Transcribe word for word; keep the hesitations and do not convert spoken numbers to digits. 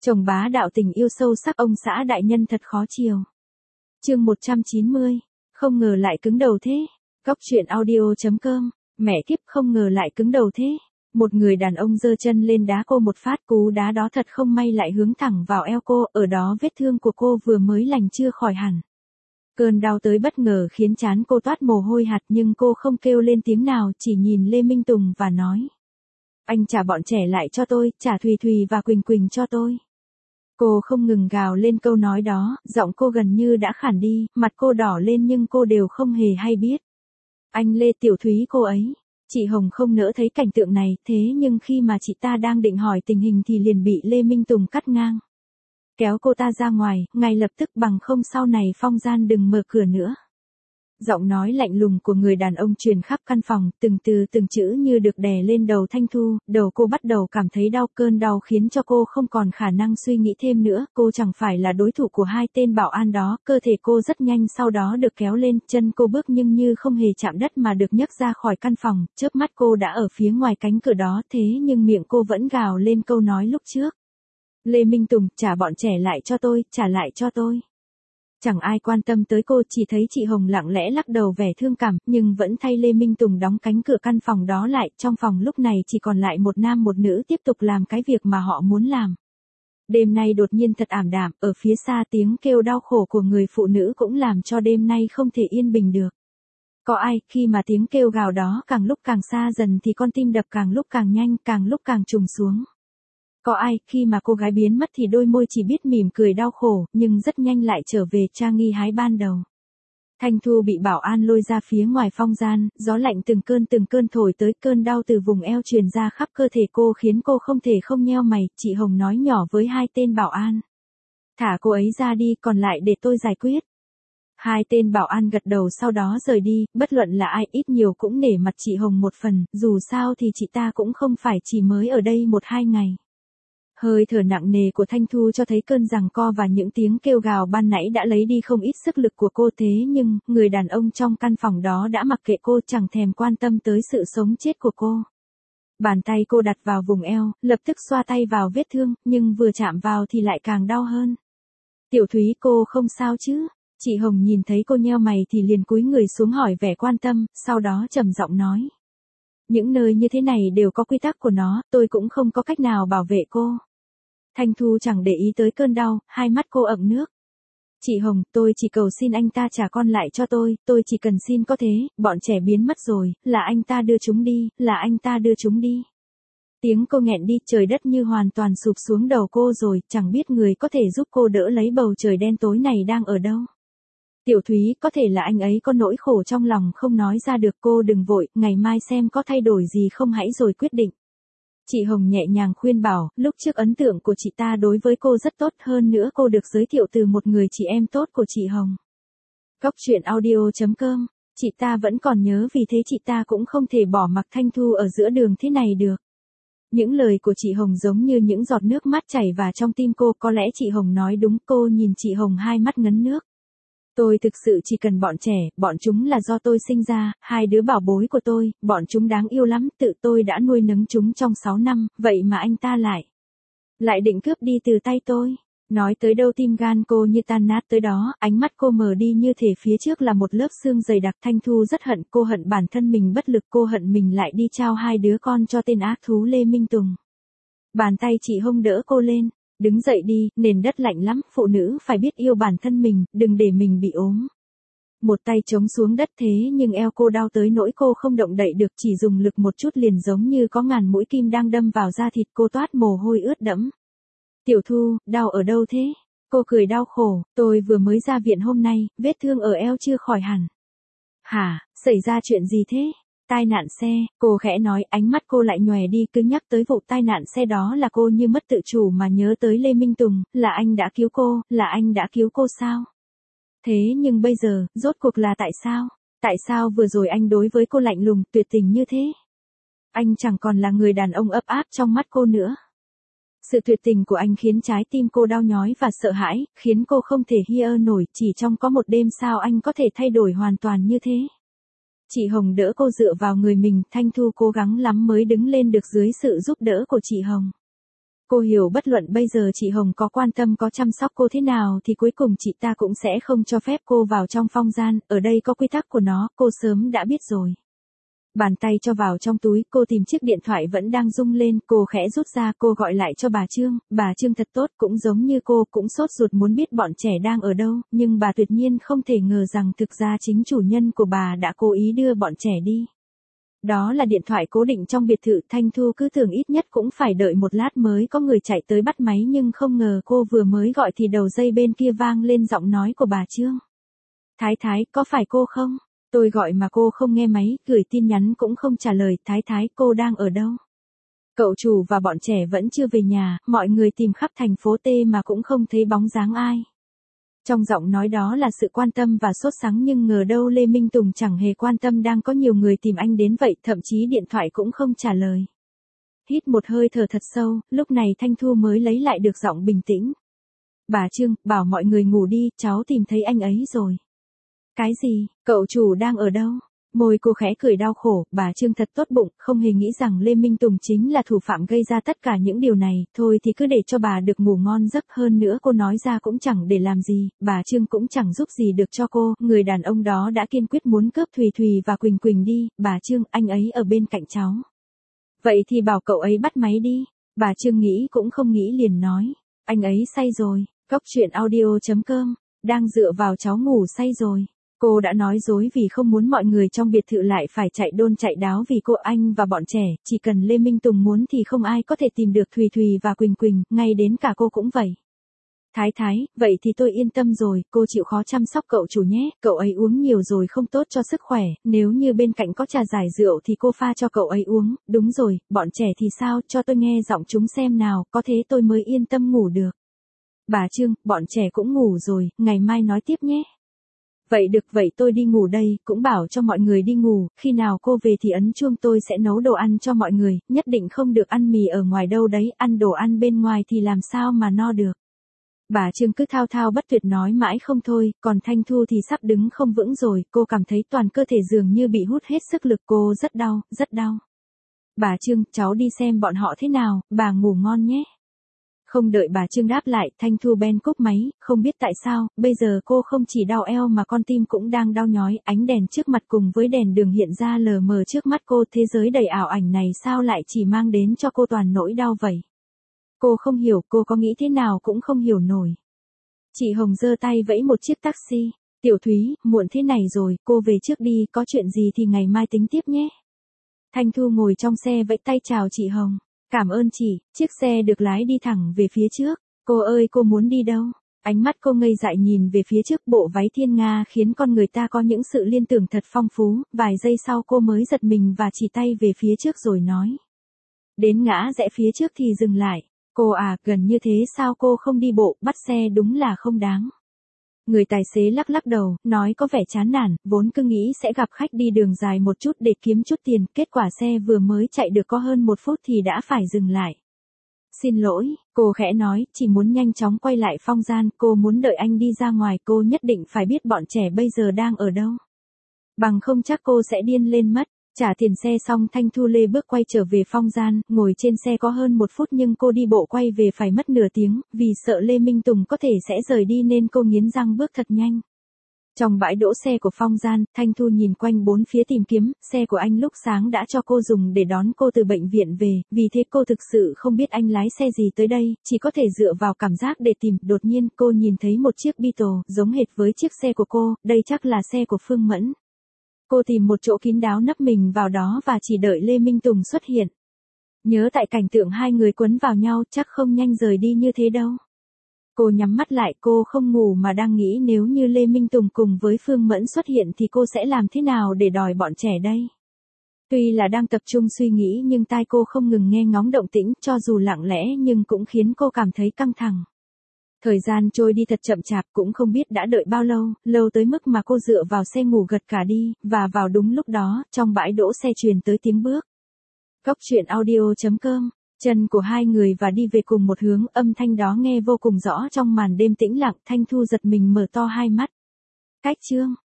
Chồng bá đạo tình yêu sâu sắc ông xã đại nhân thật khó chiều. Chương một trăm chín mươi, không ngờ lại cứng đầu thế. Góc truyện audio chấm com, mẹ kiếp không ngờ lại cứng đầu thế. Một người đàn ông giơ chân lên đá cô một phát, cú đá đó thật không may lại hướng thẳng vào eo cô, ở đó vết thương của cô vừa mới lành chưa khỏi hẳn. Cơn đau tới bất ngờ khiến trán cô toát mồ hôi hạt, nhưng cô không kêu lên tiếng nào, chỉ nhìn Lê Minh Tùng và nói: Anh trả bọn trẻ lại cho tôi, trả Thùy Thùy và Quỳnh Quỳnh cho tôi. Cô không ngừng gào lên câu nói đó, giọng cô gần như đã khản đi, mặt cô đỏ lên nhưng cô đều không hề hay biết. Anh Lê, Tiểu Thúy cô ấy. Chị Hồng không nỡ thấy cảnh tượng này, thế nhưng khi mà chị ta đang định hỏi tình hình thì liền bị Lê Minh Tùng cắt ngang. Kéo cô ta ra ngoài, ngay lập tức, bằng không sau này Phong Gian đừng mở cửa nữa. Giọng nói lạnh lùng của người đàn ông truyền khắp căn phòng, từng từ từng chữ như được đè lên đầu Thanh Thu, đầu cô bắt đầu cảm thấy đau, cơn đau khiến cho cô không còn khả năng suy nghĩ thêm nữa, cô chẳng phải là đối thủ của hai tên bảo an đó, cơ thể cô rất nhanh sau đó được kéo lên, chân cô bước nhưng như không hề chạm đất mà được nhấc ra khỏi căn phòng, chớp mắt cô đã ở phía ngoài cánh cửa đó, thế nhưng miệng cô vẫn gào lên câu nói lúc trước. Lê Minh Tùng, trả bọn trẻ lại cho tôi, trả lại cho tôi. Chẳng ai quan tâm tới cô, chỉ thấy chị Hồng lặng lẽ lắc đầu vẻ thương cảm, nhưng vẫn thay Lê Minh Tùng đóng cánh cửa căn phòng đó lại, trong phòng lúc này chỉ còn lại một nam một nữ tiếp tục làm cái việc mà họ muốn làm. Đêm nay đột nhiên thật ảm đạm, ở phía xa tiếng kêu đau khổ của người phụ nữ cũng làm cho đêm nay không thể yên bình được. Có ai, khi mà tiếng kêu gào đó càng lúc càng xa dần thì con tim đập càng lúc càng nhanh, càng lúc càng trùng xuống. Có ai, khi mà cô gái biến mất thì đôi môi chỉ biết mỉm cười đau khổ, nhưng rất nhanh lại trở về trang nghi hái ban đầu. Thanh Thu bị bảo an lôi ra phía ngoài Phong Gian, gió lạnh từng cơn từng cơn thổi tới, cơn đau từ vùng eo truyền ra khắp cơ thể cô khiến cô không thể không nheo mày, chị Hồng nói nhỏ với hai tên bảo an. Thả cô ấy ra đi, còn lại để tôi giải quyết. Hai tên bảo an gật đầu sau đó rời đi, bất luận là ai ít nhiều cũng nể mặt chị Hồng một phần, dù sao thì chị ta cũng không phải chỉ mới ở đây một hai ngày. Hơi thở nặng nề của Thanh Thu cho thấy cơn giằng co và những tiếng kêu gào ban nãy đã lấy đi không ít sức lực của cô, thế nhưng, người đàn ông trong căn phòng đó đã mặc kệ cô, chẳng thèm quan tâm tới sự sống chết của cô. Bàn tay cô đặt vào vùng eo, lập tức xoa tay vào vết thương, nhưng vừa chạm vào thì lại càng đau hơn. Tiểu Thúy cô không sao chứ? Chị Hồng nhìn thấy cô nheo mày thì liền cúi người xuống hỏi vẻ quan tâm, sau đó trầm giọng nói. Những nơi như thế này đều có quy tắc của nó, tôi cũng không có cách nào bảo vệ cô. Thanh Thu chẳng để ý tới cơn đau, hai mắt cô ậm nước. Chị Hồng, tôi chỉ cầu xin anh ta trả con lại cho tôi, tôi chỉ cần xin có thế, bọn trẻ biến mất rồi, là anh ta đưa chúng đi, là anh ta đưa chúng đi. Tiếng cô nghẹn đi, trời đất như hoàn toàn sụp xuống đầu cô rồi, chẳng biết người có thể giúp cô đỡ lấy bầu trời đen tối này đang ở đâu. Tiểu Thúy, có thể là anh ấy có nỗi khổ trong lòng không nói ra được, cô đừng vội, ngày mai xem có thay đổi gì không hãy rồi quyết định. Chị Hồng nhẹ nhàng khuyên bảo, lúc trước ấn tượng của chị ta đối với cô rất tốt, hơn nữa cô được giới thiệu từ một người chị em tốt của chị Hồng. Góc truyện audio chấm com, chị ta vẫn còn nhớ, vì thế chị ta cũng không thể bỏ mặc Thanh Thu ở giữa đường thế này được. Những lời của chị Hồng giống như những giọt nước mắt chảy vào trong tim cô, có lẽ chị Hồng nói đúng, cô nhìn chị Hồng hai mắt ngấn nước. Tôi thực sự chỉ cần bọn trẻ, bọn chúng là do tôi sinh ra, hai đứa bảo bối của tôi, bọn chúng đáng yêu lắm, tự tôi đã nuôi nấng chúng trong sáu năm, vậy mà anh ta lại, lại định cướp đi từ tay tôi. Nói tới đâu tim gan cô như tan nát tới đó, ánh mắt cô mờ đi như thể phía trước là một lớp sương dày đặc. Thanh Thu rất hận, cô hận bản thân mình bất lực, cô hận mình lại đi trao hai đứa con cho tên ác thú Lê Minh Tùng. Bàn tay chị Hồng đỡ cô lên. Đứng dậy đi, nền đất lạnh lắm, phụ nữ phải biết yêu bản thân mình, đừng để mình bị ốm. Một tay chống xuống đất, thế nhưng eo cô đau tới nỗi cô không động đậy được, chỉ dùng lực một chút liền giống như có ngàn mũi kim đang đâm vào da thịt, cô toát mồ hôi ướt đẫm. Tiểu Thu, đau ở đâu thế? Cô cười đau khổ, tôi vừa mới ra viện hôm nay, vết thương ở eo chưa khỏi hẳn. Hả, xảy ra chuyện gì thế? Tai nạn xe, cô khẽ nói, ánh mắt cô lại nhòe đi, cứ nhắc tới vụ tai nạn xe đó là cô như mất tự chủ mà nhớ tới Lê Minh Tùng, là anh đã cứu cô, là anh đã cứu cô sao? Thế nhưng bây giờ, rốt cuộc là tại sao? Tại sao vừa rồi anh đối với cô lạnh lùng, tuyệt tình như thế? Anh chẳng còn là người đàn ông ấp áp trong mắt cô nữa. Sự tuyệt tình của anh khiến trái tim cô đau nhói và sợ hãi, khiến cô không thể hia nổi, chỉ trong có một đêm sao anh có thể thay đổi hoàn toàn như thế? Chị Hồng đỡ cô dựa vào người mình, Thanh Thu cố gắng lắm mới đứng lên được dưới sự giúp đỡ của chị Hồng. Cô hiểu bất luận bây giờ chị Hồng có quan tâm có chăm sóc cô thế nào thì cuối cùng chị ta cũng sẽ không cho phép cô vào trong phong gian, ở đây có quy tắc của nó, cô sớm đã biết rồi. Bàn tay cho vào trong túi, cô tìm chiếc điện thoại vẫn đang rung lên, cô khẽ rút ra, cô gọi lại cho bà Trương, bà Trương thật tốt, cũng giống như cô, cũng sốt ruột muốn biết bọn trẻ đang ở đâu, nhưng bà tuyệt nhiên không thể ngờ rằng thực ra chính chủ nhân của bà đã cố ý đưa bọn trẻ đi. Đó là điện thoại cố định trong biệt thự, Thanh Thu cứ tưởng ít nhất cũng phải đợi một lát mới có người chạy tới bắt máy nhưng không ngờ cô vừa mới gọi thì đầu dây bên kia vang lên giọng nói của bà Trương. Thái Thái, có phải cô không? Tôi gọi mà cô không nghe máy, gửi tin nhắn cũng không trả lời, Thái Thái, cô đang ở đâu? Cậu chủ và bọn trẻ vẫn chưa về nhà, mọi người tìm khắp thành phố T mà cũng không thấy bóng dáng ai. Trong giọng nói đó là sự quan tâm và sốt sắng nhưng ngờ đâu Lê Minh Tùng chẳng hề quan tâm đang có nhiều người tìm anh đến vậy, thậm chí điện thoại cũng không trả lời. Hít một hơi thở thật sâu, lúc này Thanh Thu mới lấy lại được giọng bình tĩnh. Bà Trương, bảo mọi người ngủ đi, cháu tìm thấy anh ấy rồi. Cái gì, cậu chủ đang ở đâu? Môi cô khẽ cười đau khổ, bà Trương thật tốt bụng, không hề nghĩ rằng Lê Minh Tùng chính là thủ phạm gây ra tất cả những điều này, thôi thì cứ để cho bà được ngủ ngon giấc, hơn nữa cô nói ra cũng chẳng để làm gì, bà Trương cũng chẳng giúp gì được cho cô, người đàn ông đó đã kiên quyết muốn cướp Thùy Thùy và Quỳnh Quỳnh đi, bà Trương, anh ấy ở bên cạnh cháu. Vậy thì bảo cậu ấy bắt máy đi, bà Trương nghĩ cũng không nghĩ liền nói, anh ấy say rồi, Cóc truyện audio chấm com, đang dựa vào cháu ngủ say rồi. Cô đã nói dối vì không muốn mọi người trong biệt thự lại phải chạy đôn chạy đáo vì cô, anh và bọn trẻ, chỉ cần Lê Minh Tùng muốn thì không ai có thể tìm được Thùy Thùy và Quỳnh Quỳnh, ngay đến cả cô cũng vậy. Thái Thái, vậy thì tôi yên tâm rồi, cô chịu khó chăm sóc cậu chủ nhé, cậu ấy uống nhiều rồi không tốt cho sức khỏe, nếu như bên cạnh có trà giải rượu thì cô pha cho cậu ấy uống, đúng rồi, bọn trẻ thì sao, cho tôi nghe giọng chúng xem nào, có thế tôi mới yên tâm ngủ được. Bà Trương, bọn trẻ cũng ngủ rồi, ngày mai nói tiếp nhé. Vậy được, vậy tôi đi ngủ đây, cũng bảo cho mọi người đi ngủ, khi nào cô về thì ấn chuông tôi sẽ nấu đồ ăn cho mọi người, nhất định không được ăn mì ở ngoài đâu đấy, ăn đồ ăn bên ngoài thì làm sao mà no được. Bà Trương cứ thao thao bất tuyệt nói mãi không thôi, còn Thanh Thu thì sắp đứng không vững rồi, cô cảm thấy toàn cơ thể dường như bị hút hết sức lực, cô rất đau, rất đau. Bà Trương, cháu đi xem bọn họ thế nào, bà ngủ ngon nhé. Không đợi bà Trương đáp lại, Thanh Thu bèn cúp máy, không biết tại sao, bây giờ cô không chỉ đau eo mà con tim cũng đang đau nhói, ánh đèn trước mặt cùng với đèn đường hiện ra lờ mờ trước mắt cô, thế giới đầy ảo ảnh này sao lại chỉ mang đến cho cô toàn nỗi đau vậy. Cô không hiểu, cô có nghĩ thế nào cũng không hiểu nổi. Chị Hồng giơ tay vẫy một chiếc taxi, Tiểu Thúy, muộn thế này rồi, cô về trước đi, có chuyện gì thì ngày mai tính tiếp nhé. Thanh Thu ngồi trong xe vẫy tay chào chị Hồng. Cảm ơn chị, chiếc xe được lái đi thẳng về phía trước. Cô ơi, cô muốn đi đâu? Ánh mắt cô ngây dại nhìn về phía trước, bộ váy thiên nga khiến con người ta có những sự liên tưởng thật phong phú, vài giây sau cô mới giật mình và chỉ tay về phía trước rồi nói. Đến ngã rẽ phía trước thì dừng lại. Cô à, gần như thế sao cô không đi bộ, bắt xe đúng là không đáng. Người tài xế lắc lắc đầu, nói có vẻ chán nản, vốn cứ nghĩ sẽ gặp khách đi đường dài một chút để kiếm chút tiền, kết quả xe vừa mới chạy được có hơn một phút thì đã phải dừng lại. Xin lỗi, cô khẽ nói, chỉ muốn nhanh chóng quay lại phong gian, cô muốn đợi anh đi ra ngoài, cô nhất định phải biết bọn trẻ bây giờ đang ở đâu. Bằng không chắc cô sẽ điên lên mất. Trả tiền xe xong Thanh Thu lê bước quay trở về phong gian, ngồi trên xe có hơn một phút nhưng cô đi bộ quay về phải mất nửa tiếng, vì sợ Lê Minh Tùng có thể sẽ rời đi nên cô nghiến răng bước thật nhanh. Trong bãi đỗ xe của phong gian, Thanh Thu nhìn quanh bốn phía tìm kiếm, xe của anh lúc sáng đã cho cô dùng để đón cô từ bệnh viện về, vì thế cô thực sự không biết anh lái xe gì tới đây, chỉ có thể dựa vào cảm giác để tìm, đột nhiên cô nhìn thấy một chiếc Beetle, giống hệt với chiếc xe của cô, đây chắc là xe của Phương Mẫn. Cô tìm một chỗ kín đáo nấp mình vào đó và chỉ đợi Lê Minh Tùng xuất hiện. Nhớ tại cảnh tượng hai người quấn vào nhau chắc không nhanh rời đi như thế đâu. Cô nhắm mắt lại, cô không ngủ mà đang nghĩ nếu như Lê Minh Tùng cùng với Phương Mẫn xuất hiện thì cô sẽ làm thế nào để đòi bọn trẻ đây. Tuy là đang tập trung suy nghĩ nhưng tai cô không ngừng nghe ngóng động tĩnh, cho dù lặng lẽ nhưng cũng khiến cô cảm thấy căng thẳng. Thời gian trôi đi thật chậm chạp, cũng không biết đã đợi bao lâu, lâu tới mức mà cô dựa vào xe ngủ gật cả đi, và vào đúng lúc đó, trong bãi đỗ xe truyền tới tiếng bước. Cóc truyện audio chấm com, chân của hai người và đi về cùng một hướng, âm thanh đó nghe vô cùng rõ trong màn đêm tĩnh lặng, Thanh Thu giật mình mở to hai mắt. Cách Trương,